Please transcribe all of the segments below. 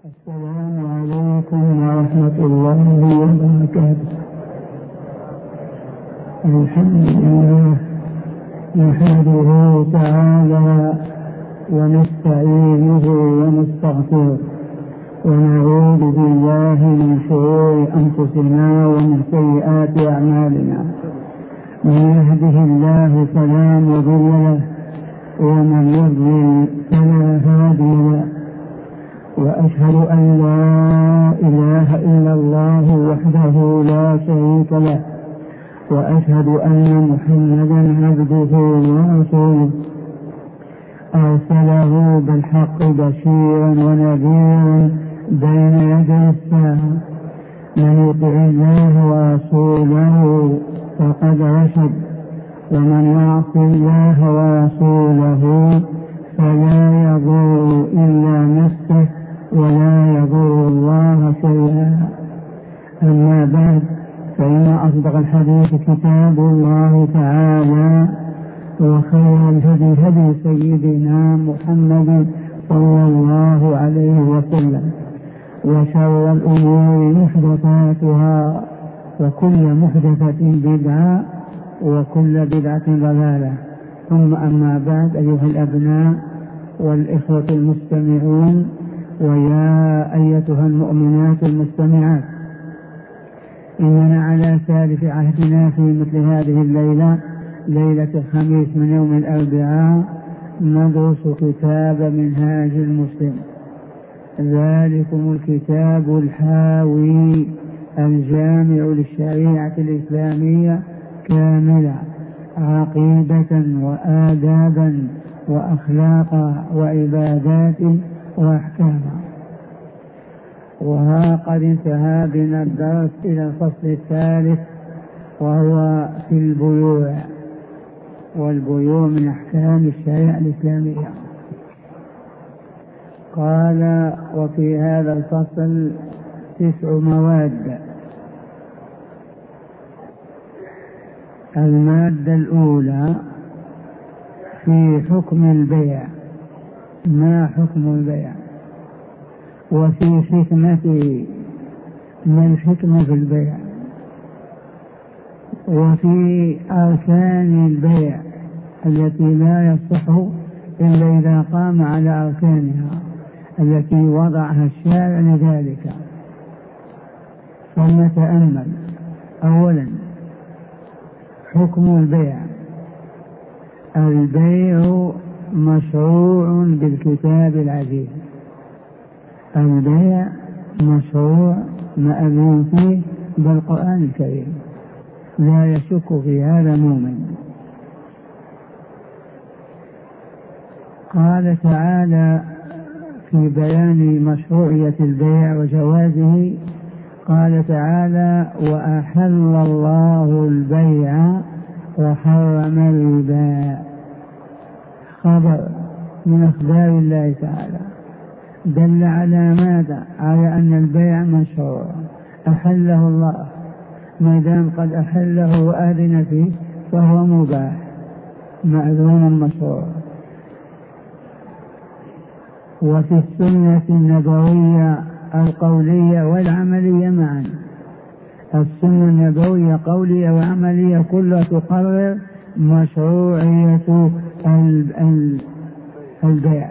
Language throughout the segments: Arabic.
السلام عليكم ورحمة الله وبركاته. الحمد لله نحمده تعالى ونستعينه ونستغفره ونعوذ بالله من شرور أنفسنا ومن سيئات أعمالنا. من يهده الله فلا مضل له ومن يضلل فلا هادي له، وأشهد أن لا إله إلا الله وحده لا شريك له، وأشهد أن محمدا عبده ورسوله أرسله بالحق بشيرا ونذيرا بين يدي الساعة. من يطع الله ورسوله فقد رشد، ومن يعص الله ورسوله فلا يضر إلا نفسه ولا يضر الله شيئا. أما بعد، فإن أصدق الحديث كتاب الله تعالى، وخير الهدي هدي سيدنا محمد صلى الله عليه وسلم، وشر الأمور محدثاتها، وكل محدثة بدعة، وكل بدعة ضلالة. ثم أما بعد، أيها الأبناء والإخوة المستمعون، ويا أيتها المؤمنات المستمعات، إننا على سالف عهدنا في مثل هذه الليلة، ليلة الخميس من يوم الأربعاء، ندرس كتاب منهاج المسلم، ذلكم الكتاب الحاوي الجامع للشريعة الإسلامية كاملة، عقيدة وآدابا وأخلاقا وعبادات وأحكاما. وها قد انتهى بنا الدرس إلى الفصل الثالث، وهو في البيوع، والبيوع من أحكام الشريعة الإسلامية. قال: وفي هذا الفصل 9 مواد. المادة الأولى في حكم البيع، ما حكم البيع، وفي حكمته، ما الحكمة في البيع، وفي أركان البيع التي لا يصح إلا إذا قام على أركانها التي وضعها الشارع لذلك. فلنتأمل. أولا، حكم البيع. البيع مشروع بالكتاب العزيز، البيع مشروع مأذون فيه بالقرآن الكريم، لا يشك في هذا مؤمن. قال تعالى في بيان مشروعية البيع وجوازه، قال تعالى: وأحل الله البيع وحرم الربا. خبر من أخبار الله تعالى دل على ماذا؟ على أن البيع مشروع، أحله الله، ما دام قد أحله وأذن فيه فهو مباح مأذون مشروع. وفي السنة النبوية القولية والعملية معا، السنة النبوية قولية وعملية كلها تقرر مشروعية البيع.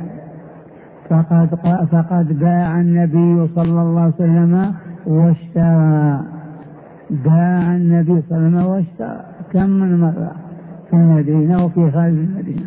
فقد باع النبي صلى الله عليه وسلم واشترى، باع النبي صلى الله عليه وسلم واشترى كم من مرة في المدينة وفي خارج المدينة.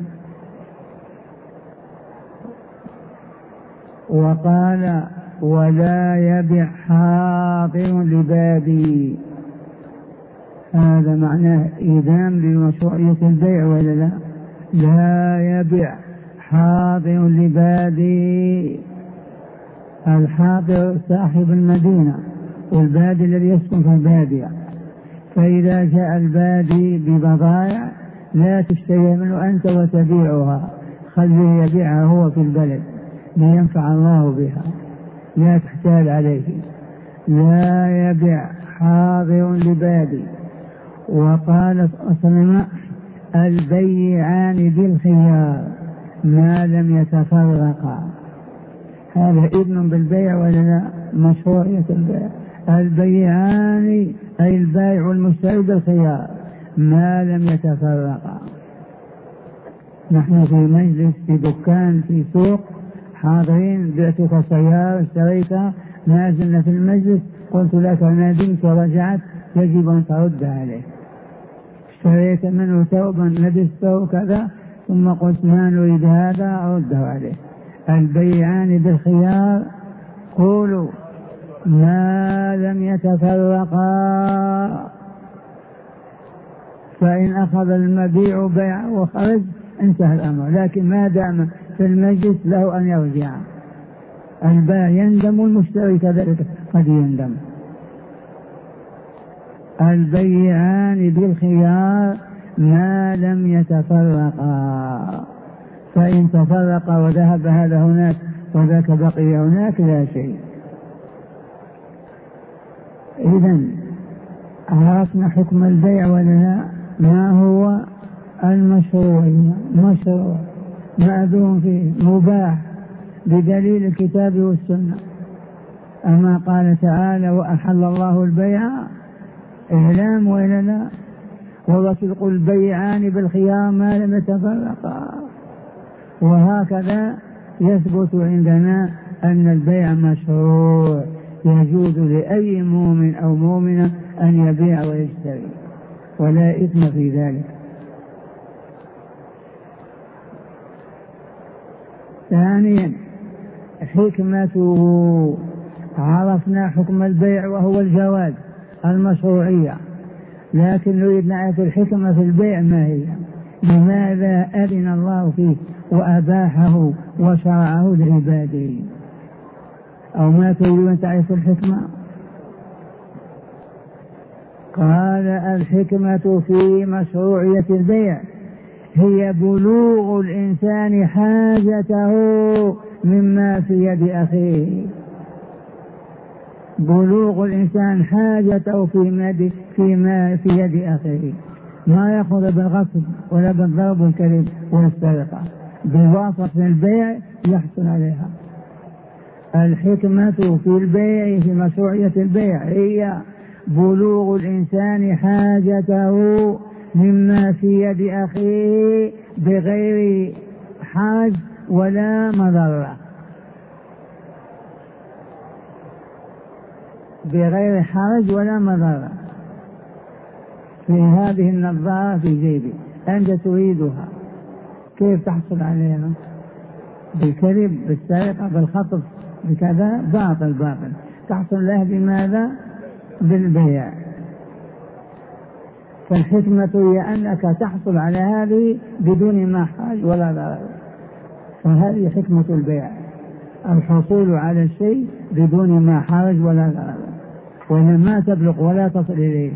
وقال: ولا يبع حاضر لبابي. هذا معناه إذن بمشروعية البيع ولا لا؟ لا يبع حاضر لبادي. الحاضر صاحب المدينة، والبادي الذي يسكن في البادية. فإذا جاء البادي ببضائع لا تشتري منه أنت وتبيعها، خليه يبيعها هو في البلد لينفع الله بها، لا تحتال عليه. لا يبع حاضر لبادي. وقال صلى الله عليه وسلم: البيعان بالخيار ما لم يتفرقا. هذا إذن بالبيع ولا لا؟ مشروعية البيع. البيعان أي البائع والمشتري بالخيار ما لم يتفرقا. نحن في مجلس، في دكان، في سوق، حاضرين، بعتك سيارة اشتريتها، ما زلنا في المجلس، قلت لك ندمت ورجعت، يجب أن ترد عليه. اشتريت منه ثوبا لبسته كذا ثم قلت ما نريد هذا، أرده عليه. البيعان بالخيار قولوا ما لم يتفرقا، فإن أخذ المبيع بيع وخرج انتهى الأمر، لكن ما دام في المجلس له أن يرجع. البائع يندم والمشتري كذلك قد يندم. البيعان بالخيار ما لم يتفرقا، فإن تفرقا وذهب هذا هناك وذاك بقي هناك لا شيء. إذن عرفنا حكم البيع ولا لا؟ ما هو المشروعية؟ مشروع مأذون فيه مباح بدليل الكتاب والسنة. أما قال تعالى وأحل الله البيع إعلام ولا لا؟ ورسول قل البيعان بالخيار ما لم يتفرقا. وهكذا يثبت عندنا أن البيع مشروع، يجوز لأي مؤمن أو مؤمنة أن يبيع ويشتري ولا إثم في ذلك. ثانيا حكمته، عرفنا حكم البيع وهو الجواز المشروعية، لكن نريد نعرف الحكمة في البيع ما هي، لماذا أذن الله فيه وأباحه وشرعه لعباده؟ أو ما تريدون أن تعرفوا الحكمة؟ قال الحكمة في مشروعية البيع هي بلوغ الإنسان حاجته مما في يد أخيه. بلوغ الإنسان حاجته فيما في يد أخيه، ما يأخذ بالغصب ولا بالضرب والكذب والسرقة، بواسطة البيع يحصل عليها. الحكمة في البيع في مشروعية البيع هي بلوغ الإنسان حاجته مما في يد أخيه بغير حرج ولا مضرة، بغير حرج ولا مضرة. في هذه النظارة في جيبي، أنت تريدها، كيف تحصل عليها؟ بالكذب، بالسرقة، بالخطف، بكذا، باطل. تحصل له بماذا؟ بالبيع. فالحكمة هي أنك تحصل على هذه بدون ما حاج ولا ضرر، فهذه حكمة البيع، الحصول على الشيء بدون ما حرج ولا ضرر، وإن ما تبلغ ولا تصل إليه.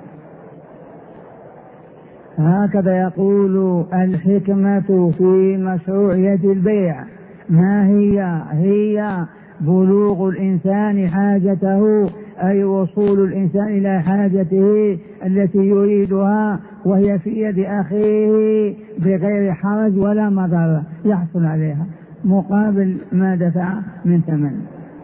هكذا يقول الحكمة في مشروعية البيع ما هي؟ هي بلوغ الإنسان حاجته، أي وصول الإنسان إلى حاجته التي يريدها وهي في يد أخيه بغير حرج ولا مضرة، يحصل عليها مقابل ما دفع من ثمن.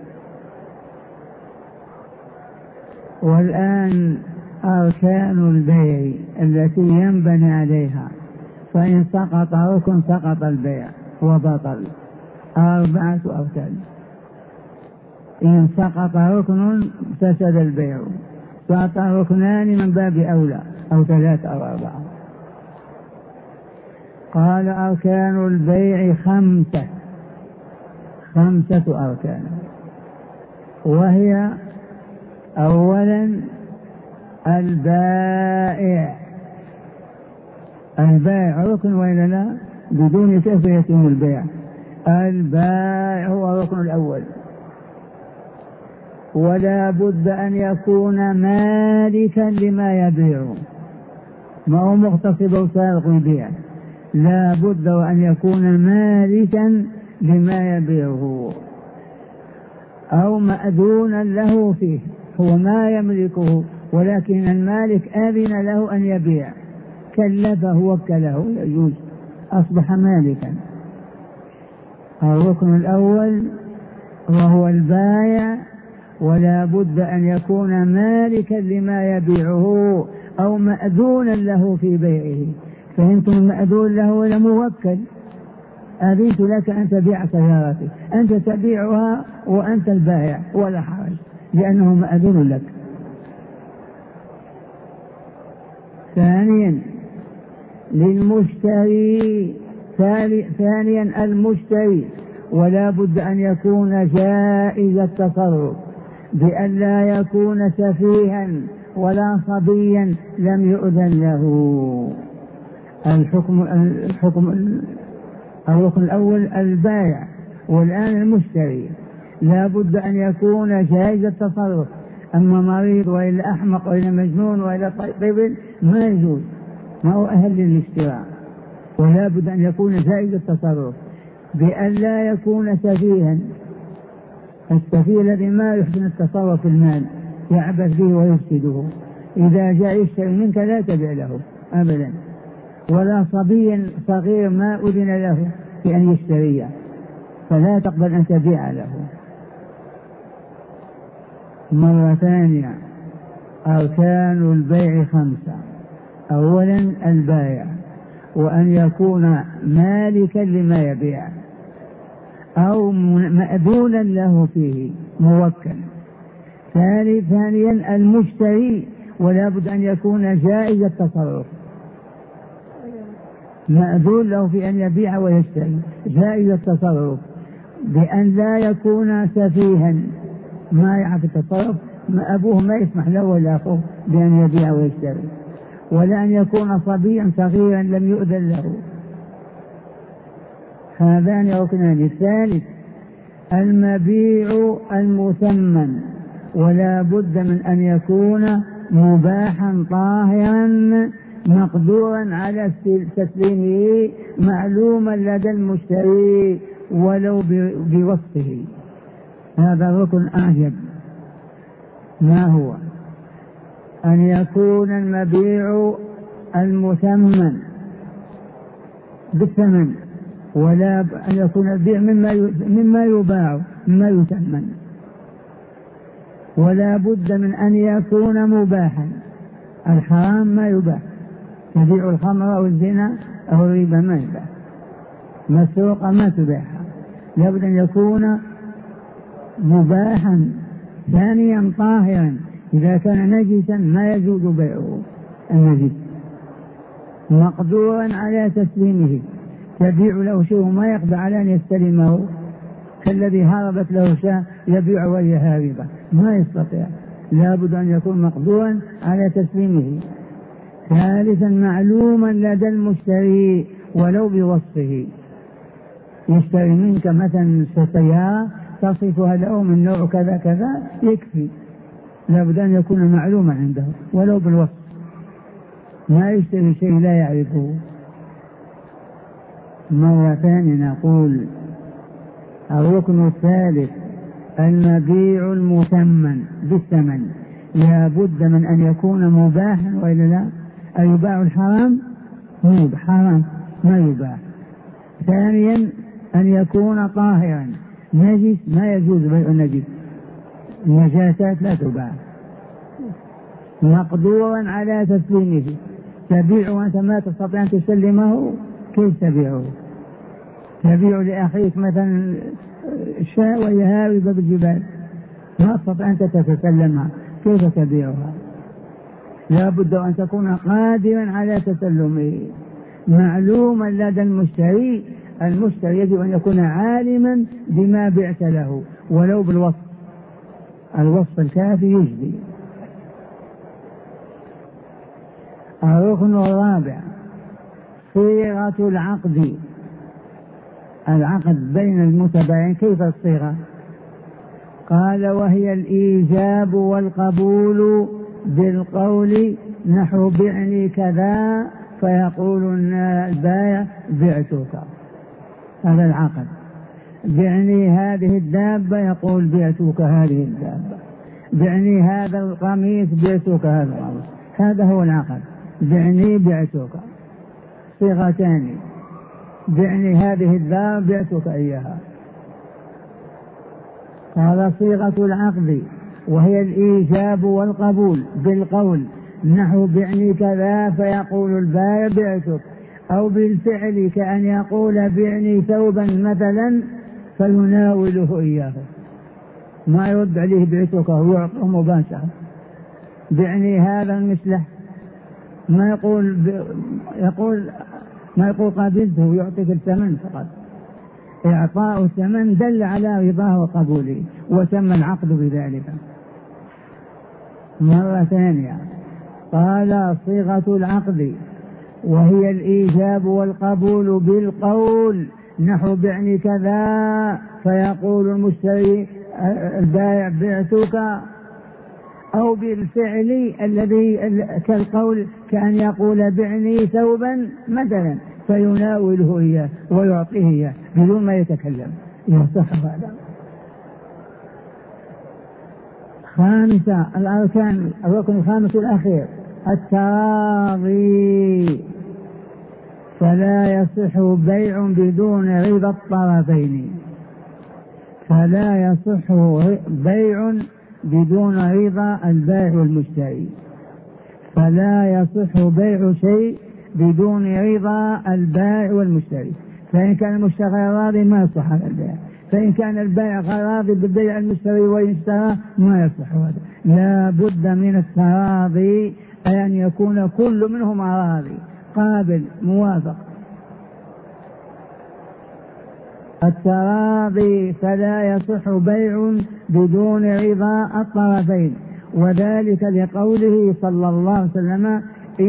والآن أركان البيع التي ينبني عليها، فإن سقط ركن سقط البيع وبطل. 4 أركان، إن سقط ركن فسد البيع، سقط ركنان من باب أولى، أو 3 أو 4. قال أركان البيع 5 أركان، وهي أولا البائع ركن وإلا لا؟ بدون كيف يتم البيع؟ البائع هو الركن الأول، ولا بد أن يكون مالكا لما يبيع، ما هو مغتصب أو سارق يبيع، لا بد وأن يكون مالكا لما يبيعه أو مأذونا له فيه، هو ما يملكه ولكن المالك أذن له أن يبيع، كلفه وكله، يجوز، أصبح مالكا. الركن الأول وهو البائع، ولا بد أن يكون مالكا لما يبيعه أو مأذونا له في بيعه. فهمتم؟ المأذون له ولا موكل؟ أذنت لك أن تبيع سيارتي، أنت تبيعها وأنت البائع ولا حرج، لأنه مأذون لك. ثانيا للمشتري، ثانيا المشتري ولا بد أن يكون جائز التصرف، بأن لا يكون سفيها ولا صبيا لم يؤذن له. الركن الأول البائع، والآن المشتري لا بد أن يكون جائز التصرف. أما مريض وإلا أحمق وإلا مجنون وإلا طفل ما يجوز، ما هو أهل للاشتراء. ولا بد أن يكون جائز التصرف، بأن لا يكون سفيها. السفيه الذي ما يحسن التصرف في المال يعبث به ويفسده، إذا جاء يشتري منك لا تبع له أبدا. ولا صبي صغير ما أذن له في أن يشتري، فلا تقبل أن تبيع له. مرة ثانية أركان البيع 5. أولا البائع، وأن يكون مالكا لما يبيع أو مأذونا له فيه موكل. ثانيا المشتري، ولا بد أن يكون جائز التصرف، مأذون له في أن يبيع ويشتري، جائز التصرف، بأن لا يكون سفيها ما يعرف التصرف، ما أبوه ما يسمح له ولا أخوه بأن يبيع ويشتري، ولا أن يكون صبيا صغيرا لم يؤذن له. هذان ركنان. الثالث المبيع المثمن، ولا بد من أن يكون مباحا طاهرا مقدورا على تسليمه معلوما لدى المشتري ولو بوصفه. هذا الركن أعجب. ما هو؟ أن يكون المبيع المثمن بالثمن، ولا أن يكون البيع مما يباع مما يثمن. ولا بد من أن يكون مباحا. الحرام ما يباح، تبيع الخمر أو الزنا أو الربا ما يباح، مسروقة ما تباحها، لابد أن يكون مباحا. ثانيا طاهرا، إذا كان نجسا ما يجوز بيعه النجس. مقدورا على تسليمه، تبيع له شيء ما يقدر على أن يستلمه، كالذي هربت له شاة يبيع وهي هاربة ما يستطيع، لابد أن يكون مقدورا على تسليمه. ثالثا معلوما لدى المشتري ولو بوصفه، يشتري منك مثلا سيارة تصفها له من نوع كذا كذا يكفي، لابد أن يكون معلوما عنده ولو بالوصف، ما يشتري شيء لا يعرفه. مرة ثانية نقول الركن الثالث المبيع المثمن بالثمن، لا بد من أن يكون مباحا وإلا لا. أيباع الحرام؟ حرام ما يباح. ثانيا أن يكون طاهرا، نجس ما يجوز بيع النجس، النجاسات لا تباع. مقدورا على تسليمه، تبيع وأنت ما تستطيع أن تسلمه، كيف تبيعه؟ تبيع لأخيك مثلا شاة وهي هاربة بالجبال ما تستطيع أن تتسلمها، كيف تبيعها؟ لا بد أن تكون قادرا على تسلمه، معلوما لدى المشتري. المشتري يجب أن يكون عالما بما بعت له ولو بالوصف، الوصف الكافي يجزي. الركن الرابع صيغة العقد، العقد بين المتبايعين. كيف الصيغة؟ قال وهي الإيجاب والقبول بالقول نحو بعني كذا، فيقول البائع بعتك، هذا العقد. بعني هذه الدابة، يقول بعتك هذه الدابة. بعني هذا القميص، بعتك هذا القميص. هذا هو العقد، بعني بعتك. صيغتان، بعني هذه الدار بعتك إياها. قال صيغة العقد وهي الإيجاب والقبول بالقول نحو بعني كذا فيقول البائع بعتك، أو بالفعل كأن يقول بعني ثوبا مثلا فيناوله إياه، ما يرد عليه بعتك ويعطيه مباشرة، بعني هذا المسلح، ما يقول قابلته يعطيك الثمن فقط. إعطاء الثمن دل على رضاه وقبوله وتم العقد بذلك. مرة ثانية قال صيغة العقد وهي الإيجاب والقبول بالقول نحو بعني كذا فيقول المشتري البائع بعتك، أو بالفعل الذي كالقول كأن يقول بعني ثوبا مثلا فيناوله إياه ويعطيه إياه بدون ما يتكلم، يصح هذا. خامسة الأركان، الركن الخامس الأخير التراضي، فلا يصح بيع بدون رضا الطرفين، فلا يصح بيع بدون رضا البائع والمشتري، فلا يصح بيع شيء بدون رضا البائع والمشتري، فإن كان المشتري راضي ما يصح هذا البيع، فإن كان البائع راضي بالبيع المشتري ويشترى ما يصح هذا. لا بد من التراضي، أي أن يكون كل منهما راضي قابل موافق. التراضي فلا يصح بيع بدون رضا الطرفين، وذلك لقوله صلى الله عليه وسلم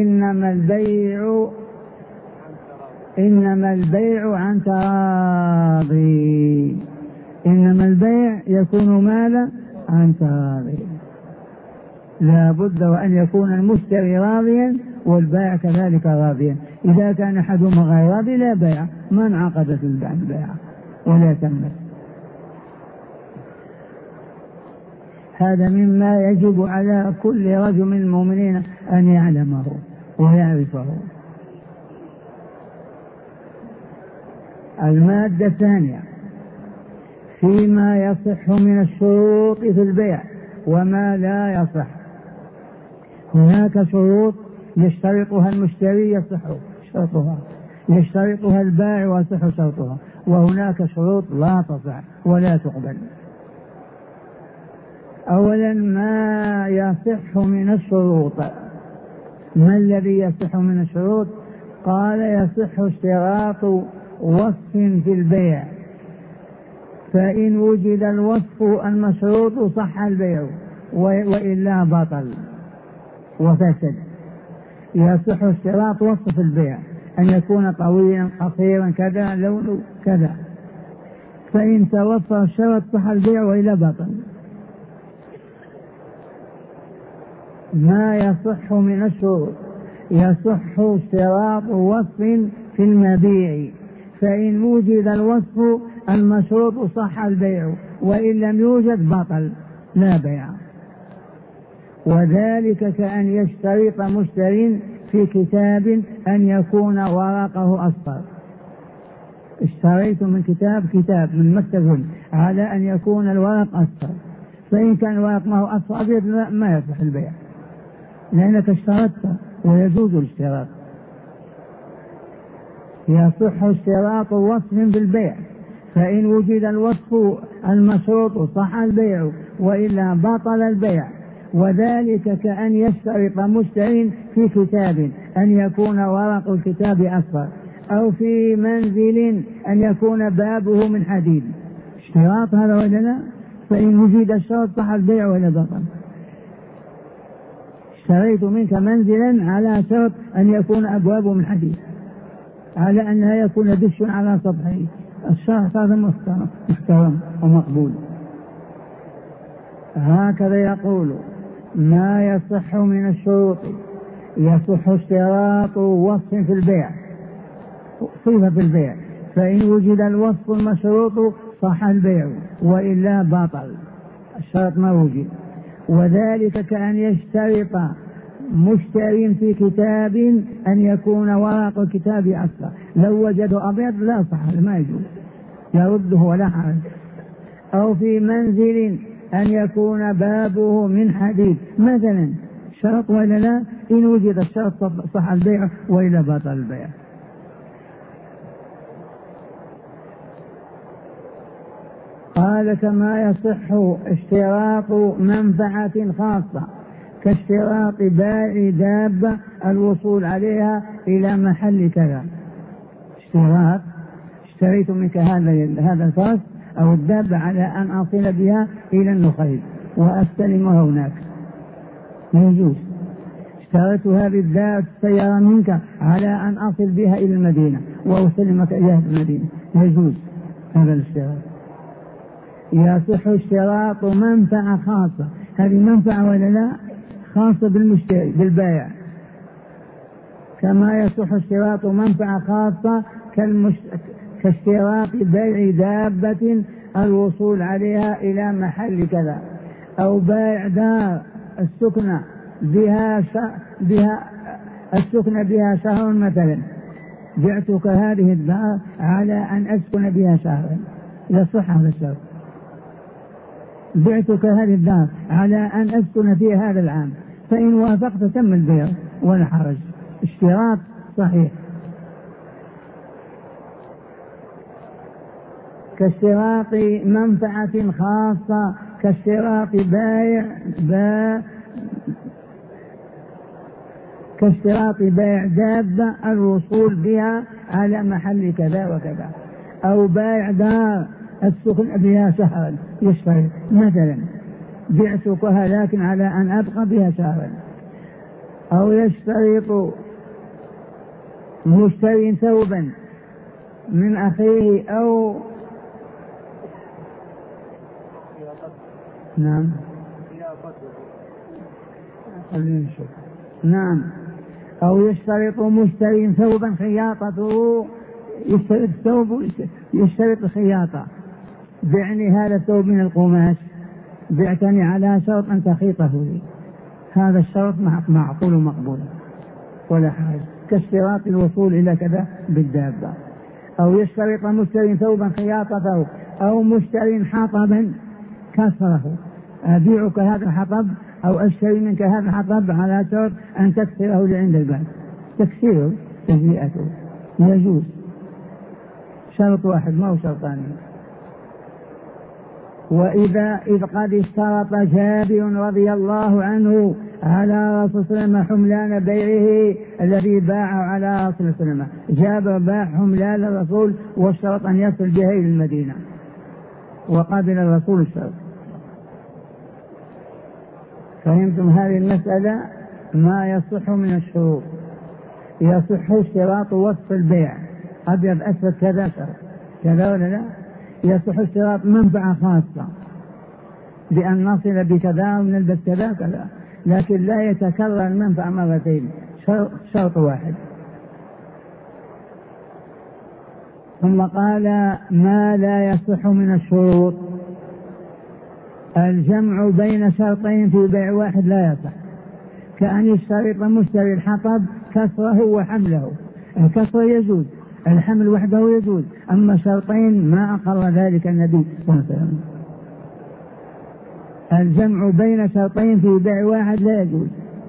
إنما البيع عن تراضي، إنما البيع يكون ماذا؟ عن تراضي. لا بد وأن يكون المشتري راضيا والبائع كذلك راضيا، إذا كان أحدهما غير راضي لا بيع، ما انعقدت البيع ولا تمت. هذا مما يجب على كل رجل من المؤمنين أن يعلمه ويعرفه. المادة الثانية فيما يصح من الشروط في البيع وما لا يصح. هناك شروط يشترطها المشتري يصح شرطها، يشترطها البائع ويصح شرطها، وهناك شروط لا تصح ولا تقبل. أولا ما يصح من الشروط. ما الذي يصح من الشروط؟ قال يصح اشتراط وصف في البيع، فإن وجد الوصف المشروط صح البيع وإلا بطل وفسد. يصح اشتراط وصف في البيع، أن يكون طويلا قصيرا كذا لونه كذا، فإن توفر الشرط صح البيع وإلا بطل. ما يصح من الشروط يصح اشتراط وصف في المبيع، فإن وجد الوصف المشروط صح البيع وإن لم يوجد بطل لا بيع. وذلك كأن يشترط مشتري في كتاب أن يكون ورقه أصفر. اشتريت من كتاب من مكتب على أن يكون الورق أصفر، فإن كان الورق ما هو أصفر أبيض ما يصح البيع لأنك اشترطت ويجوز الاشتراط. يصح اشتراط وصف بالبيع، فإن وجد الوصف المشروط صح البيع وإلا بطل البيع. وذلك كأن يشترط مشتري في كتاب أن يكون ورق الكتاب أصفر، أو في منزل أن يكون بابه من حديد. اشتراط هذا ولا لا؟ فإن وجد الشرط صح البيع ولا بطل. اشتريت منك منزلا على شرط أن يكون أبوابه من حديد، على أن لا يكون دش على سطحه. الشرط هذا محترم ومقبول. هكذا يقول ما يصح من الشروط. يصح اشتراط وصف في البيع، صفة في البيع، فإن وجد الوصف المشروط صح البيع وإلا باطل، الشرط ما وجد. وذلك كأن يشترط مشتري في كتاب أن يكون ورق الكتاب أصفر، لو وجده أبيض لا صح ما يجوز، يرده ولا حرج. أو في منزل أن يكون بابه من حديد مثلا، شرط ولا لا؟ إن وجد الشرط صح البيع وإلا بطل البيع. قال كما يصح اشتراط منفعة خاصة كاشتراط بائع دابة الوصول عليها إلى محل كذا. اشتراط اشتريت منك هذا الفرس أو الدابة على أن أصل بها إلى النخيل وأستلمها هناك، يجوز. اشتريت هذه السيارة منك على أن أصل بها إلى المدينة وأسلمك إياها في المدينة، يجوز هذا الاشتراط. يصح اشتراط منفعة خاصة، هذه منفعة ولا لا؟ خاصة بالمشتري بالبائع. كما يصح اشتراط منفعة خاصة كاشتراط بيع دابة الوصول عليها إلى محل كذا، أو بيع دار السكنة بها شهر مثلا، بعتك هذه الدار على أن أسكن بها شهرا، يصح هذا الشرط. بعتك هذه الدار على أن أسكن فيها هذا العام، فإن وافقت تم البيع ولا حرج، اشتراط صحيح. كاشتراط منفعة خاصة كاشتراط بيع دابة الوصول بها على محل كذا وكذا، أو بيع دار السكن بها شهرا، يشترط مثلا بعتكها لكن على أن أبقى بها شهرا. أو يشترط مشتري ثوبا من أخيه أو نعم أو يشترط مشتري ثوبا خياطته، يشترط ثوب يشترط خياطة، بعني هذا الثوب من القماش، بعتني على شرط أن تخيطه لي، هذا الشرط معقول ومقبول ولا حاجة، كاشتراط الوصول إلى كذا بالدابة. أو يشترط مشتري ثوبا خياطته، أو مشتري حطبا كسره، أبيعك هذا الحطب أو أشتري منك هذا الحطب على شرط أن تكسره لعند الباب، تكسيره تجزئته يجوز، شرط واحد ما هو شرطان. إذ قد اشترط جابر رضي الله عنه على رسول الله صلى الله عليه وسلم حملان بيعه الذي باعه على رسول الله صلى الله عليه وسلم، جابر باع حملان الرسول واشترط أن يصل بها إلى المدينة وقابل الرسول الشرط. فهمتم هذه المسألة؟ ما يصح من الشروط. يصح اشتراط وصف البيع أبيض أسود كذا كذا ولا لا؟ يصح اشتراط منفعة خاصة بأن نصل بكذا ونلبس كذا كذا، لكن لا يتكرر المنفعة مرتين، شرط واحد. ثم قال ما لا يصح من الشروط الجمع بين شرطين في بيع واحد لا يصح، كأن يشترط مشتري الحطب كسره وحمله، الكسر يجوز، الحمل وحده يجوز، أما شرطين ما أقر ذلك النبي صلى الله عليه وسلم. الجمع بين شرطين في بيع واحد لا يجوز،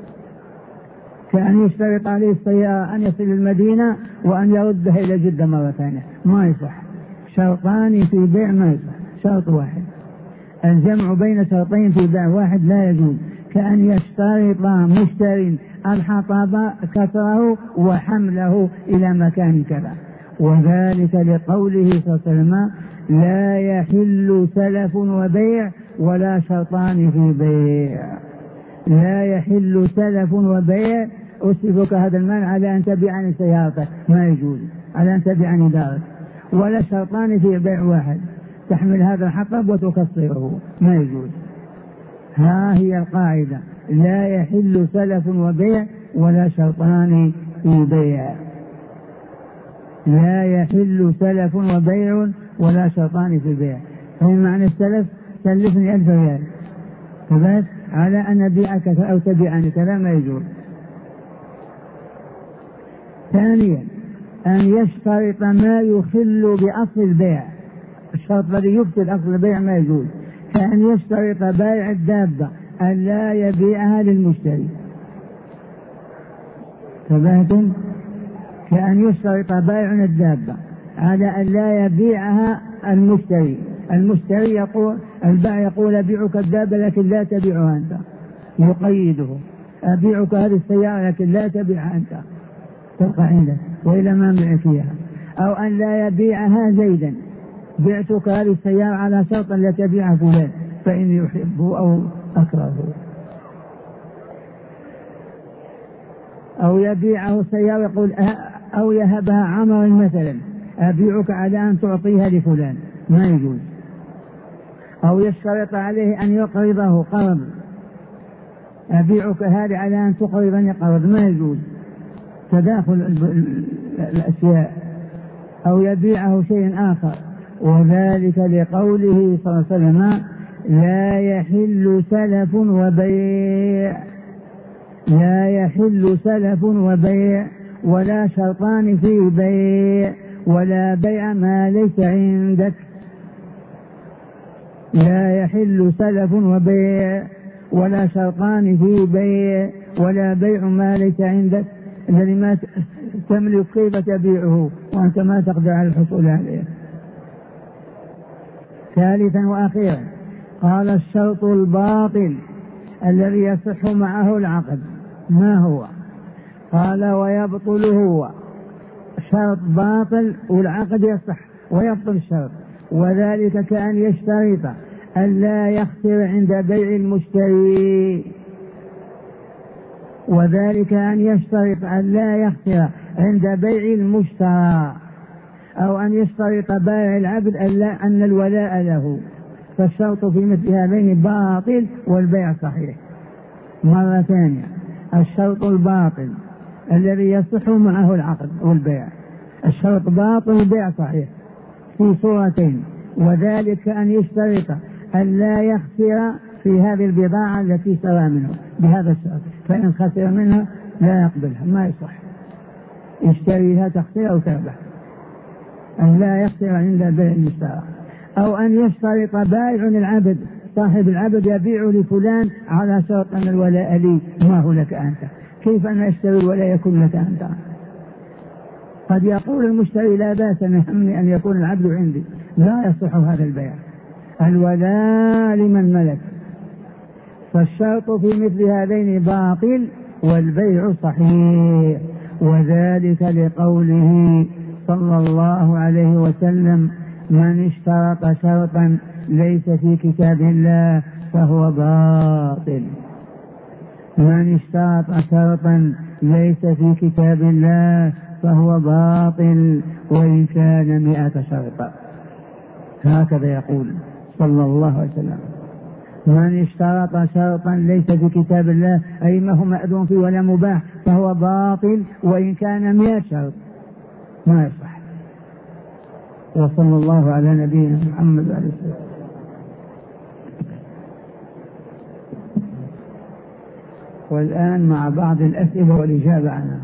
كأن يشترط عليه السيارة أن يصل المدينة وأن يردها إلى جدة مرة ثانية، ما يصح، شرطان في بيع ما يصح، شرط واحد. الجمع بين شرطين في بيع واحد لا يجوز، كأن يشترط مشتري الحطب كسره وحمله إلى مكان كذا، وذلك لقوله صلى الله عليه وسلم لا يحل سلف وبيع ولا شرطان في بيع. لا يحل سلف وبيع، أسلفك هذا المال على أن تبيعني سيارتك ما يجوز، على أن تبيعني دارك، ولا شرطان في بيع واحد، تحمل هذا الحطب وتكسره ما يجوز. ها هي القاعدة، لا يحل سلف وبيع ولا شرطان في بيع. لا يحل سلف وبيع ولا شرطان في بيع. فهم معنى السلف؟ سلفني 1000 ريال فبس على أن أبيعك أو تبيعني كذا ما يجوز. ثانيا أن يشترط ما يخل بأصل البيع، الشرط الذي يبطل أصل البيع ما يجوز، كأن يشترط بائع الدابة أن لا يبيعها للمشتري. تبهتم؟ كأن يشترط بائع الدابة على أن لا يبيعها المشتري. المشتري يقول، البائع يقول أبيعك الدابة لكن لا تبيعها أنت، يقيده، أبيعك هذه السيارة لكن لا تبيعها أنت، تبقى عندك وإلى ما منع فيها. أو أن لا يبيعها زيدا، بعتك هذه السيارة على شرط لا تبيعها فلان فإني يحبه أو أكرهه. أو يبيعه سيارة يقول أو يهبها عمرا مثلا، أبيعك على أن تعطيها لفلان، ما يجوز. أو يشترط عليه أن يقرضه قرض، أبيعك هذه على أن تقرضني قرض، ما يجوز، تداخل الأشياء. أو يبيعه شيء آخر، وذلك لقوله صلى الله عليه وسلم لا يحل سلف وبيع، لا يحل سلف وبيع ولا شرطان في بيع ولا بيع ما ليس عندك. لا يحل سلف وبيع ولا شرطان في بيع ولا بيع ما ليس عندك، الذي ما تملك كيف تبيعه وأنت ما تقدر على الحصول عليه. ثالثا وأخيرا قال الشرط الباطل الذي يصح معه العقد ما هو؟ قال ويبطل هو شرط باطل والعقد يصح ويبطل الشرط، وذلك كأن يشترط أن لا يخسر عند بيع المشتري، وذلك أن يشترط أن لا يخسر عند بيع المشترى، أو أن يشترط بائع العبد أن الولاء له، فالشرط في مثل هذين باطل والبيع صحيح. مرة ثانية، الشرط الباطل الذي يصح معه العقد والبيع، الشرط باطل والبيع صحيح في صورتين، وذلك أن يشترط أن لا يخسر في هذه البضاعة التي اشترى منه بهذا الشرط، فإن خسر منها لا يقبلها، ما يصح، يشتريها تخسر أو تربح، أن لا يخسر عند بيع المشترى. أو أن يشترط بائع العبد، صاحب العبد يبيع لفلان على شرط أن الولاء لي ما هو لك أنت، كيف أن أشتري الولاء يكون لك أنت؟ قد يقول المشتري لا بأس يهمني أن يكون العبد عندي، لا يصح هذا البيع، الولاء لمن ملك. فالشرط في مثل هذين باطل والبيع صحيح، وذلك لقوله صلى الله عليه وسلم من اشترط شرطا ليس في كتاب الله فهو باطل. من اشترط شرطا ليس في كتاب الله فهو باطل وإن كان 100 شرطا، هكذا يقول صلى الله عليه وسلم. من اشترط شرطا ليس في كتاب الله أي ما هو مأذون فيه ولا مباح فهو باطل وإن كان 100 شرط، ما يصح. وصلى الله على نبينا محمد عليه الصلاة والسلام. والآن مع بعض الأسئلة والإجابة عنها.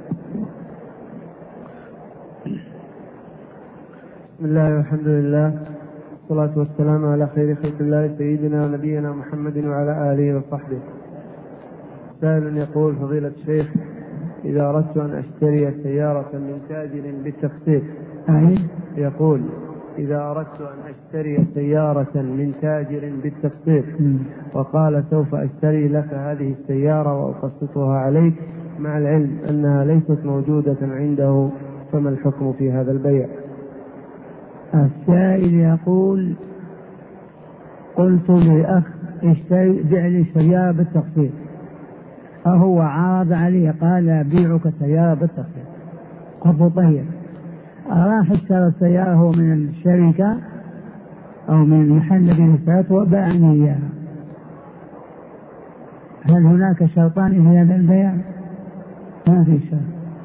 بسم الله والحمد لله والصلاة والسلام على خير خلق الله سيدنا ونبينا محمد وعلى آله وصحبه. سائل يقول فضيلة الشيخ إذا أردت أن أشتري سيارة من تاجر بالتقسيط، يقول إذا أردت أن أشتري سيارة من تاجر بالتقسيط وقال سوف أشتري لك هذه السيارة وأقسطها عليك مع العلم أنها ليست موجودة عنده، فما الحكم في هذا البيع؟ السائل يقول قلت لأخ اشتري بيع لي سيارة بالتقسيط، فهو عرض عليه قال بيعك سيارة بالتقسيط، قلت طيب، راح اشترى السيارة هو من الشركة أو من المحل الذي اشترته وباعني إياها، هل هناك شرطان في هذا البيع؟ ما في شرط.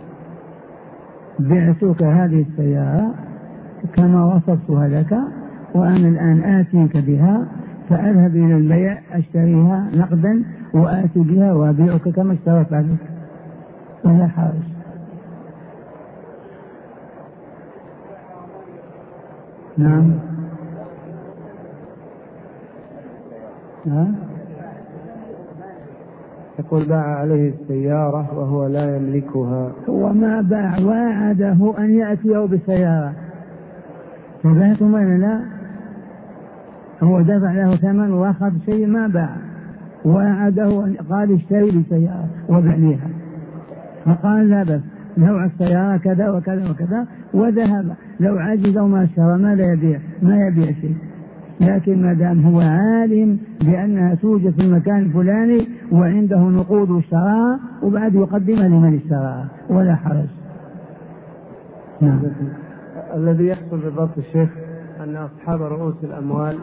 بعتك هذه السيارة كما وصفتها لك وأنا الآن آتيك بها، فأذهب إلى البيع أشتريها نقدا وآتي بها وأبيعك كما اشتريت عليك، ولا حرج. نعم. يقول باع عليه السيارة وهو لا يملكها. هو ما باع، وعده أن يأتيه بالسيارة، فبهتم ولا لا؟ هو دفع له ثمن وأخذ شيء ما باع، وعده قال اشتري بسيارة وبعنيها، فقال لا بس نوع السيارة كذا وكذا وكذا وذهب. لو عجز وما اشترى ماذا يبيع؟ ما يبيع شيء. لكن ما دام هو عالم بأنها توجد في المكان الفلاني وعنده نقود واشتراها وبعد يقدمها لمن اشتراها ولا حرج. نعم. الذي يحصل بالضبط الشيخ أن أصحاب رؤوس الأموال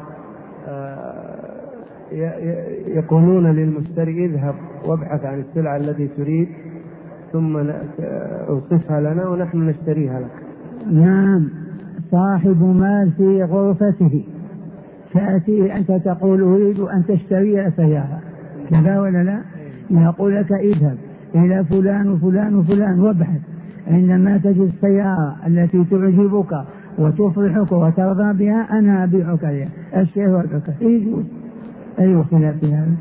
يقولون للمشتري اذهب وابحث عن السلعة التي تريد ثم اوصفها لنا ونحن نشتريها لك. نعم، صاحب مال في غرفته تأتي أنت تقول أريد أن تشتري سيارة كذا ولا لا؟ يقول لك اذهب إلى فلان وفلان وفلان وابحث، عندما تجد السيارة التي تعجبك وتفرحك وترضى بها أنا أبيعك إياها أشتري وأبيعك. يجوز أي خلاف في هذا.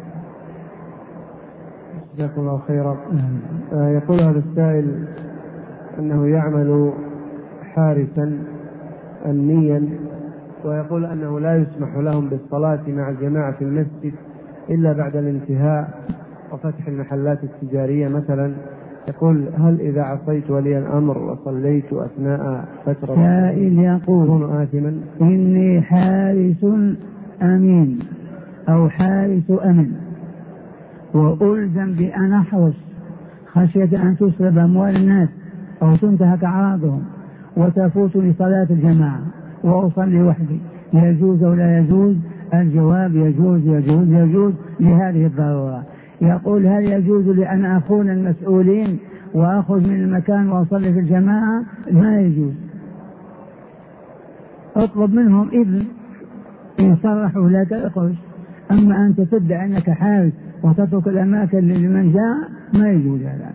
جزاكم الله خيرا. يقول هذا السائل أنه يعمل حارسا أمنيا، ويقول أنه لا يسمح لهم بالصلاة مع الجماعة في المسجد إلا بعد الانتهاء وفتح المحلات التجارية مثلا. يقول هل إذا عصيت ولي الأمر وصليت أثناء فترة سائل يقول آثما؟ إني حارس أمين أو حارس أمن وألزم بأن أحرس خشية أن تسلب أموال الناس أو تنتهك أعراضهم وتفوتني صلاة الجماعة وأصلي وحدي، يجوز أو لا يجوز؟ الجواب يجوز يجوز يجوز لهذه الضرورة. يقول هل يجوز لأن أخون المسؤولين وأخذ من المكان وأصلي في الجماعة؟ ما يجوز. اطلب منهم إذن إن صرحوا لك اخرج، أما أنت تدعي أنك حارس وتترك الأماكن لمن جاء ما يجوز هذا،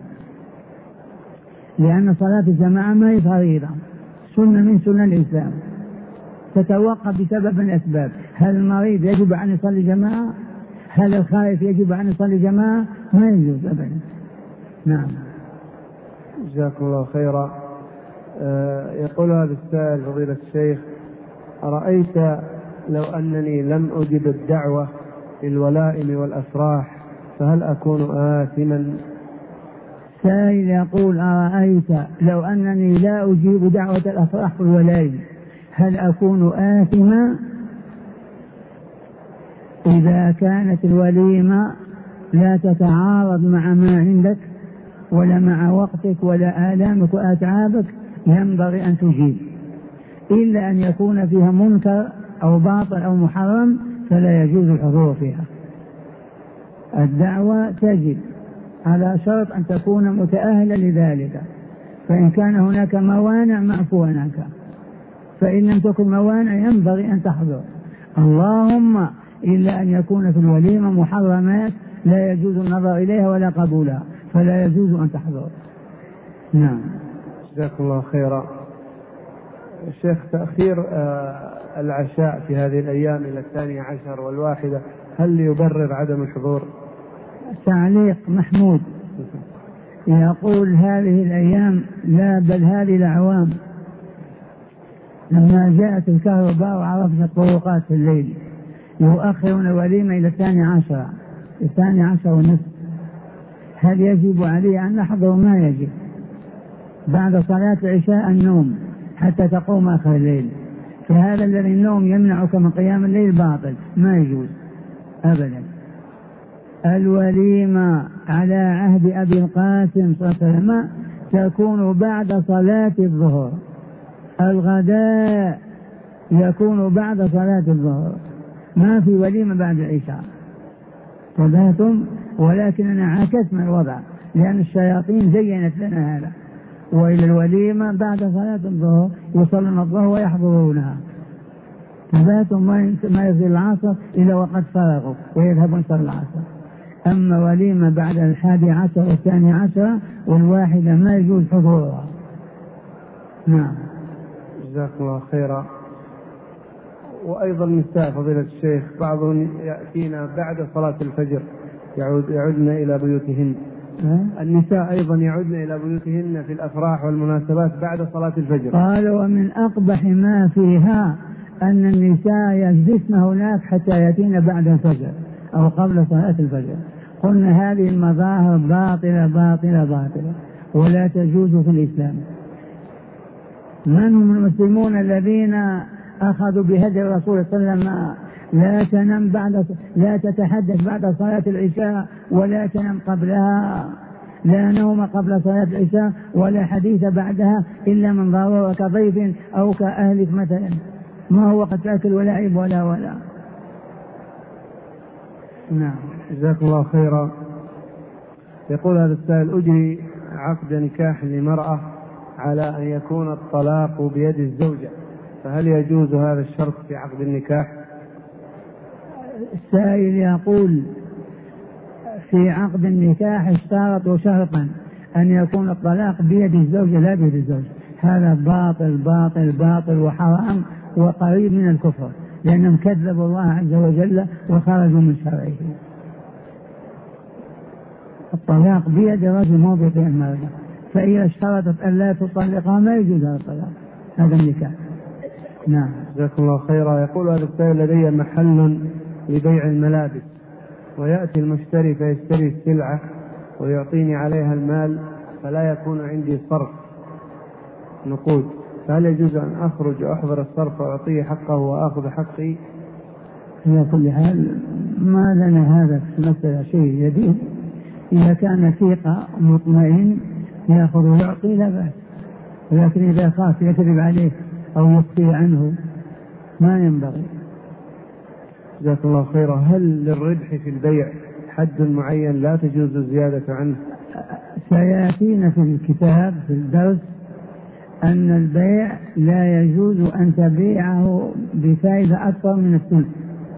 لأن صلاة الجماعة ما هي فريضة، سنة من سنن الإسلام تتوقف بسبب من الأسباب. هل المريض يجب أن يصلي جماعة؟ هل الخائف يجب أن يصلي جماعة؟ ما يجوز أبدا. نعم. جزاكم الله خيرا. يقول هذا السائل فضيلة الشيخ أرأيت لو أنني لم أجب الدعوة للولائم والأفراح فهل أكون آثما؟ سائل يقول أرأيت لو أنني لا أجيب دعوة الأفراح والولائم هل أكون آثما؟ إذا كانت الوليمة لا تتعارض مع ما عندك ولا مع وقتك ولا آلامك وأتعابك ينبغي أن تجيب، إلا أن يكون فيها منكر أو باطل أو محرم فلا يجوز الحضور فيها. الدعوة تجب على شرط أن تكون متأهلا لذلك، فإن كان هناك موانع معفو عنك، فإن لم تكن موانع ينبغي أن تحضر، اللهم إلا أن يكون في الوليمة محرمات لا يجوز النظر إليها ولا قبولها فلا يجوز أن تحضر. نعم. جزاكم الله خيرا. الشيخ تأخير العشاء في هذه الأيام إلى 12 والواحدة هل يبرر عدم الحضور؟ تعليق محمود يقول هذه الأيام لا بل هذه الأعوام لما جاءت الكهرباء وعرفنا الطرقات في الليل يؤخرون الوليمة إلى 12 ونصف، هل يجب عليه أن نحضر؟ ما يجب. بعد صلاة العشاء النوم حتى تقوم آخر الليل، فهذا الذي النوم يمنعك من قيام الليل باطل ما يجوز أبدا. الوليمة على عهد أبي القاسم صلى الله عليه وسلم تكون بعد صلاة الظهر، الغداء يكون بعد صلاة الظهر، ما في وليمة بعد العشاء. تبهتم، ولكننا عكسنا الوضع لأن الشياطين زينت لنا هذا، وإلى الوليمة بعد صلاة الظهر يصلون الظهر ويحضرونها. تبهتم، ما يصل العصر إلا وقد فرغوا ويذهبون صلاة العصر. أما وليمة بعد 11 و12 والواحدة ما يجوز حضورها. نعم. جزاكم الله خيرا. وأيضا النساء فضيلة الشيخ بعضهم يأتينا بعد صلاة الفجر يعودن إلى بيوتهن. النساء أيضا يعودن إلى بيوتهن في الأفراح والمناسبات بعد صلاة الفجر. قالوا ومن أقبح ما فيها أن النساء يجلسن هناك حتى يأتين بعد الفجر أو قبل صلاة الفجر. قلنا هذه المظاهر باطلة باطلة باطلة ولا تجوز في الإسلام. من هم المسلمون الذين أخذوا بهدي الرسول صلى الله عليه وسلم لا تتحدث بعد صلاة العشاء ولا تنم قبلها، لا نوم قبل صلاة العشاء ولا حديث بعدها إلا من ضرورة كضيف أو كأهلك مثلا، ما هو قد تأكل ولا عيب ولا. نعم جزاكم الله خيرا. يقول هذا السائل أجري عقد نكاح لمرأة على أن يكون الطلاق بيد الزوجة، فهل يجوز هذا الشرط في عقد النكاح؟ السائل يقول في عقد النكاح اشترطوا شرطا أن يكون الطلاق بيد الزوجة لا بيد الزوج. هذا باطل باطل باطل وحرام وقريب من الكفر، لأنهم كذبوا الله عز وجل وخرجوا من شرعه. الطلاق بيد الرجل مو بيد المرأة، فإذا اشترطت أن لا تطلقها ما يجوز هذا الطلاق، هذا النكاح. نعم جزاكم الله خيرا. يقول هذا السائل لدي محل لبيع الملابس ويأتي المشتري فيشتري السلعة ويعطيني عليها المال فلا يكون عندي صرف نقود، فهل يجوز أن أخرج وأحضر الصرف وأعطيه حقه وأخذ حقي؟ على كل حال ما لنا هذا في المسألة شيء جديد، إذا كان ثقة مطمئن يأخذ ويعطي لا بأس، ولكن إذا خاف يكذب عليه أو يخفي عنه ما ينبغي. جزاكم الله خيرا. هل للربح في البيع حد معين لا تجوز الزيادة عنه؟ سيأتينا في الكتاب في الدرس أن البيع لا يجوز أن تبيعه بفائدة أكثر من الثلث.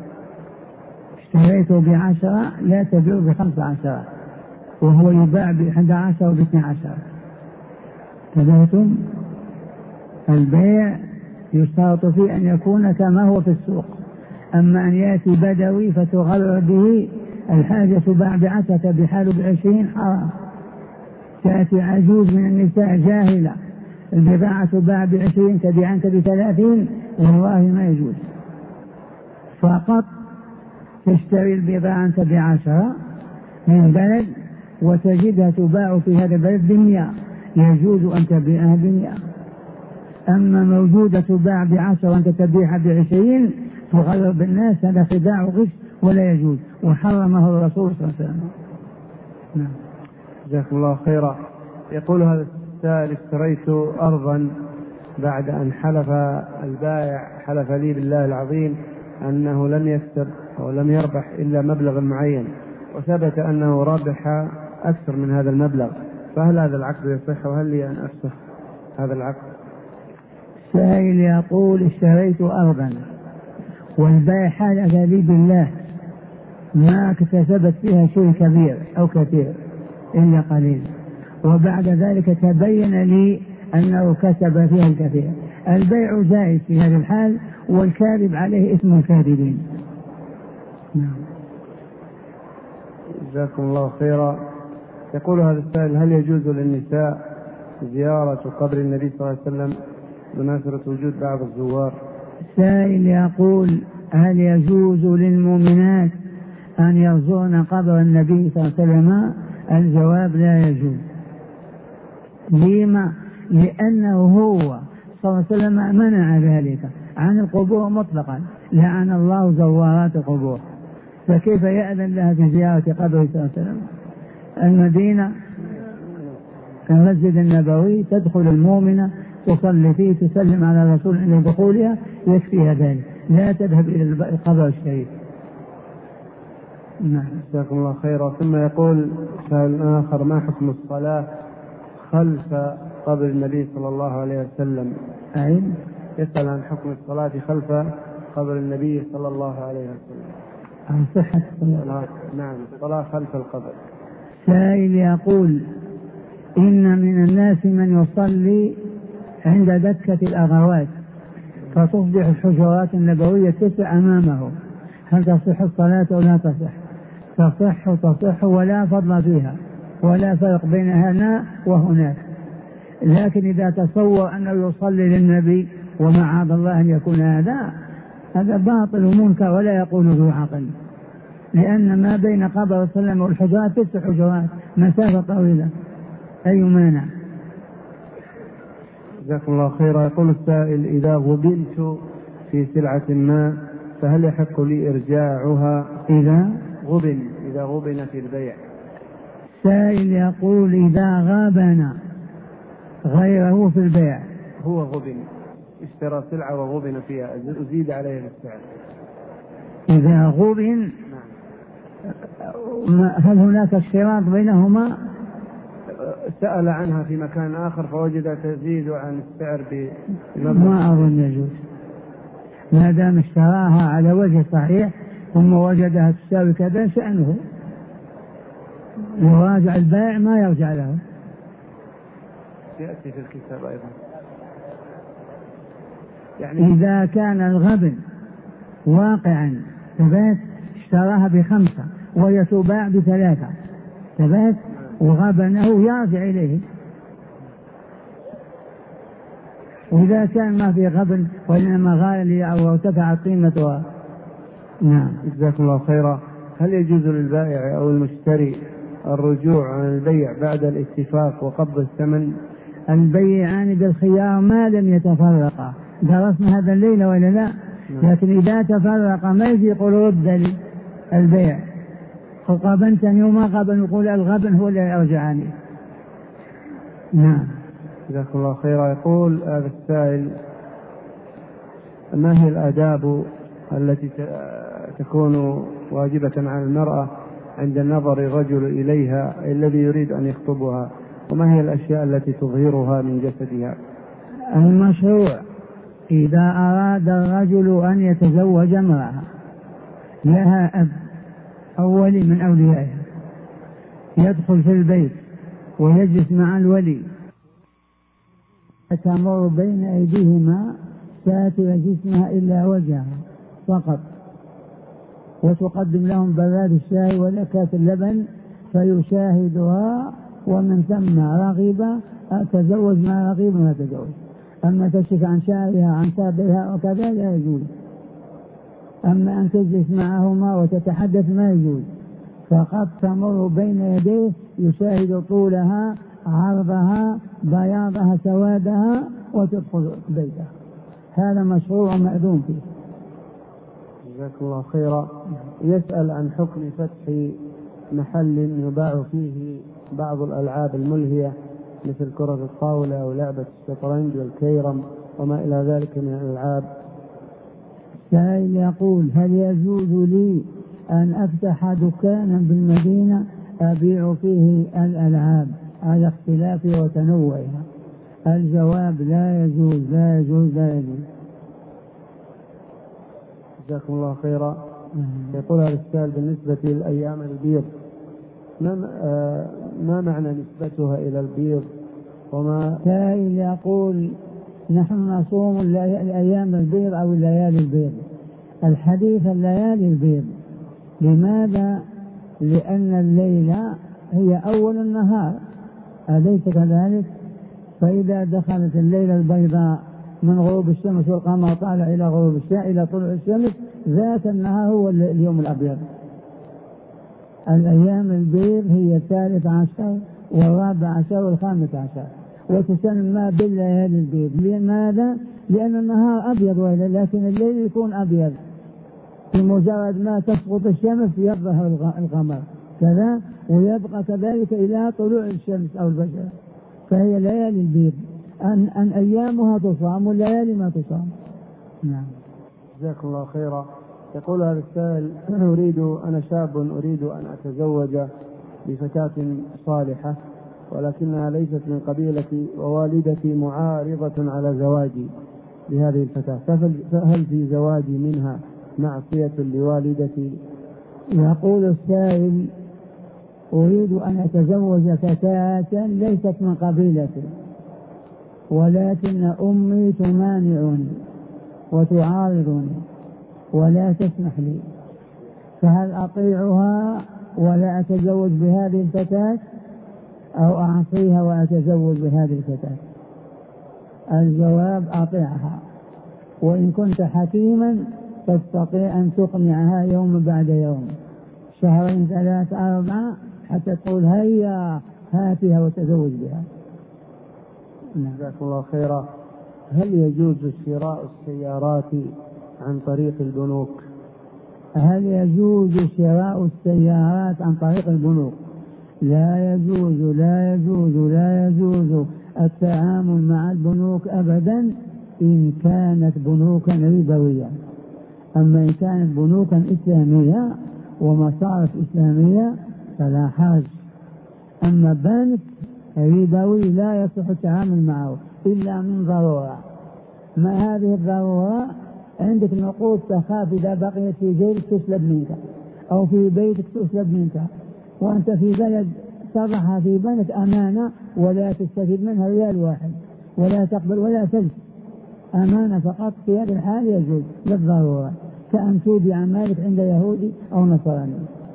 اشتريته ب10 لا تبيعه ب15 وهو يباع ب11 وب12. تبعتم؟ البيع يشترط فيه أن يكون كما هو في السوق، أما أن يأتي بدوي فتغرر به الحاجة باع ب10 بحاله ب20 حرام. تأتي عجوز من النساء جاهلة البضاعة باع ب20 تبيع أنت ب30 والله ما يجوز. فقط تشتري البضاعة أنت ب10 من بلد وتجدها تباع في هذا البلد ب100 يجوز أن تبيعها ب100. أما موجودة تباع ب10 وأنت تبيعها ب20 تغرر بالناس، هذا خداع وغش ولا يجوز وحرمه الرسول صلى الله عليه وسلم. نعم جزاكم الله خيرا. يقول هذا السائل اشتريت أرضا بعد أن حلف البائع حلف لي بالله العظيم أنه لم يكسب أو لم يربح إلا مبلغ معين وثبت أنه ربح أكثر من هذا المبلغ، فهل هذا العقد يصح وهل لي أن أفسخ هذا العقد؟ سائل يقول اشتريت أرضا والبائع حلف لي بالله ما اكتسبت فيها شيء كبير أو كثير إلا قليل، وبعد ذلك تبين لي أنه كسب فيها الكثير، البيع جائز في هذه الحال والكاذب عليه اسم الكاذبين. نعم جزاكم الله خيرا. يقول هذا السائل هل يجوز للنساء زيارة قبر النبي صلى الله عليه وسلم بمناسبة وجود بعض الزوار؟ السائل يقول هل يجوز للمؤمنات أن يزورن قبر النبي صلى الله عليه وسلم؟ الجواب لا يجوز. لما؟ لأنه هو صلى الله عليه وسلم منع ذلك عن القبور مطلقا، لعن الله زوارات القبور، فكيف يأذن لها في زيارة قبر صلى الله عليه وسلم؟ المدينة المسجد النبوي تدخل المؤمنة تصلي فيه تسلم على الرسول عند دخولها يكفيها ذلك، لا تذهب إلى القبر الشريف. نعم جزاكم الله خيرا. ثم يقول سائل آخر ما حكم الصلاة خلف قبر النبي صلى الله عليه وسلم؟ أين؟ يسأل عن حكم الصلاة خلف قبر النبي صلى الله عليه وسلم. عن صحة الصلاة. نعم الصلاة خلف القبر. سائل يقول إن من الناس من يصلي عند دكة الأغوات فتصبح الحجرات النبوية 9 أمامه. هل تصح الصلاة أو لا تصح؟ تصح ولا فضل فيها ولا فرق بين هنا وهناك. لكن إذا تصور أنه يصلي للنبي ومعاذ الله أن يكون هذا باطل ومنكر ولا يقول ذو عقل، لأن ما بين قبر صلى الله عليه وسلم والحجرات 9 حجرات، مسافة طويلة، أي مانع؟ جزاكم الله خيرا. يقول السائل: إذا غبنت في سلعة ما فهل يحق لي إرجاعها؟ إذا غبن في البيع. سائل يقول: إذا غابن غيره في البيع، هو غبن، اشترى سلعة وغبن فيها، أزيد عليه السعر. إذا غبن هل هناك اشتراط بينهما؟ سأل عنها في مكان آخر فوجد تزيد عن السعر ما أظن يجوز، ما دام اشتراها على وجه صحيح ثم وجدها تساوي كذا شأنه، يراجع البائع ما يرجع له. يأتي في الكتاب أيضا. يعني إذا كان الغبن واقعا ثبات، اشتراها ب5 وهي تباع ب3 ثبات وغبنه يرجع إليه. وإذا كان ما في غبن وإنما غالي أو ارتفعت قيمتها. نعم. جزاكم الله خيرا. هل يجوز للبائع أو المشتري الرجوع عن البيع بعد الاتفاق وقبض الثمن؟ البيعان بالخيار ما لم يتفرقا، درسنا هذا الليلة ولا لا؟ لكن إذا تفرقا ما يجي يقول رد لي البيع، قابلتني وما قابل، يقول الغبن هو اللي يرجعني. نعم. جزاكم الله خيرا. يقول هذا السائل: ما هي الآداب التي تكون واجبة على المرأة عند نظر الرجل إليها الذي يريد أن يخطبها، وما هي الأشياء التي تظهرها من جسدها؟ المشروع إذا أراد الرجل أن يتزوج امرأة لها أب أو ولي من أوليائها، يدخل في البيت ويجلس مع الولي، تمر بين أيديهما ساتر جسمها إلا وجهها فقط، وتقدم لهم براد الشاي ولا كاس اللبن فيشاهدها، ومن ثم رغب أتزوج، ما رغب ما تزوج. أما تكشف عن شعرها عن سابها وكذا لا يجوز. أما أن تجلس معهما وتتحدث ما يجوز، فقط تمر بين يديه يشاهد طولها عرضها بياضها سوادها وتدخل بيتها. هذا مشروع مأذون فيه. جزاكم الله خيرا. يسأل عن حكم فتح محل يباع فيه بعض الألعاب الملهية مثل كرة الطاولة أو لعبة الشطرنج والكيرم وما إلى ذلك من الألعاب. سائل يقول: هل يجوز لي أن أفتح دكانا بالمدينة أبيع فيه الألعاب على اختلافها وتنوعها؟ الجواب: لا يجوز لا يجوز لا يجوز. جزاكم الله خيرا. يقول هذا السائل: بالنسبة للأيام البيض ما معنى نسبتها إلى البيض؟ وما سائل يقول: نحن نصوم الأيام البيض أو الليالي البيض. الحديث الليالي البيض. لماذا؟ لأن الليلة هي أول النهار، أليس كذلك؟ فإذا دخلت الليلة البيضاء من غروب الشمس والقمر طالع إلى غروب الشمس إلى طلوع الشمس، ذات النهار هو اليوم الأبيض. الأيام البيض هي 13 و14 و15، وتسمى بالليالي البيض. لماذا؟ لأن النهار أبيض لكن الليل يكون أبيض، بمجرد ما تسقط الشمس يظهر القمر كذا، ويبقى كذلك إلى طلوع الشمس أو الفجر. فهي ليالي البيض، أن أيامها تصام والليالي ما تصام. نعم. جزاكم الله خيرا. يقول هذا السائل: أنا شاب أريد أن أتزوج بفتاة صالحة ولكنها ليست من قبيلتي، ووالدتي معارضة على زواجي بهذه الفتاة، فهل في زواجي منها معصية لوالدتي؟ يقول السائل: أريد أن أتزوج فتاة ليست من قبيلتي ولكن أمي تمانعني، وتعارضني ولا تسمح لي، فهل أطيعها ولا أتزوج بهذه الفتاة أو أعصيها وأتزوج بهذه الفتاة؟ الجواب: أطيعها، وإن كنت حكيما تستطيع أن تقنعها يوم بعد يوم، شهرين 3 4 حتى تقول هيا هاتها وتزوج بها. جزاكم الله خيرا. هل يجوز شراء السيارات عن طريق البنوك؟ هل يجوز شراء السيارات عن طريق البنوك؟ لا يجوز، لا يجوز، لا يجوز التعامل مع البنوك أبدا إن كانت بنوكا ربوية. أما إن كانت بنوكا إسلامية ومصارف إسلامية فلا حرج. أما بنك ربوي لا يصح التعامل معه إلا من ضرورة. ما هذه الضرورة؟ عندك نقود تخاف إذا بقيت في جيبك تسلب منك، أو في بيتك تسلب منك، وأنت في بلد تضعها في بنك أمانة ولا تستفيد منها ريال واحد، ولا تقبل ولا فلس، أمانة فقط. في هذه الحال يجوز للضرورة، كأن تودع مالك عند يهودي أو نصراني.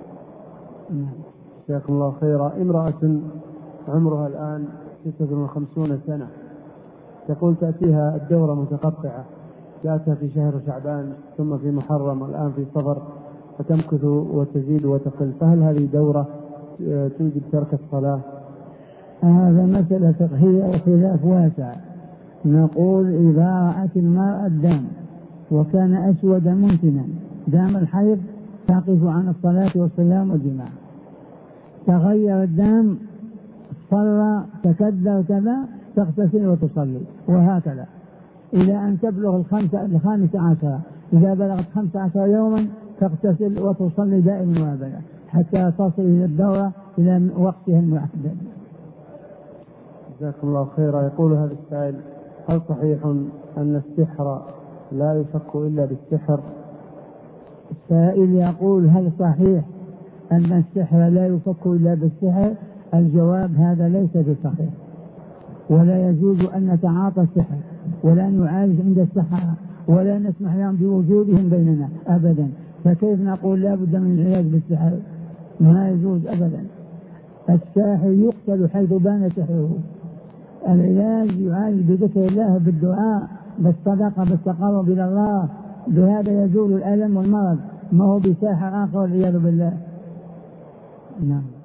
جزاكم الله خيرا. امرأة عمرها الآن 56 سنة، تقول تأتيها الدورة متقطعة، جاءتها في شهر شعبان ثم في محرم والآن في صفر، فتمكث وتزيد وتقل، فهل هذه دورة توجب ترك الصلاة؟ هذا مسألة فقهية وخلاف واسع. نقول إذا رأت المرأة الدم وكان أسود منتنا دام الحيض تقف عن الصلاة والصيام والجماع. تغير الدم صلى تكدر كذا تغتسل وتصلي، وهكذا إلى أن تبلغ 15. إذا بلغت 15 يوما تغتسل وتصلي دائما وابدا حتى تصل إلى الدورة إلى وقتها المحدد. جزاكم الله خيرا. يقول هذا السائل: هل صحيح أن السحر لا يفك إلا بالسحر؟ السائل يقول: هل صحيح أن السحر لا يفك إلا بالسحر؟ الجواب: هذا ليس بصحيح، ولا يجوز أن نتعاطى السحر ولا نعالج عند السحرة ولا نسمح لهم بوجودهم بيننا أبدا. فكيف نقول لا بد من العلاج بالسحر؟ ما يجوز أبدا. الساحر يقتل حيث بان سحره. العلاج يعالج بذكر الله، بالدعاء، بالصدقة، بالتقرب إلى الله، بهذا يزول الألم والمرض، ما هو بساحر آخر والعياذ بالله. نعم.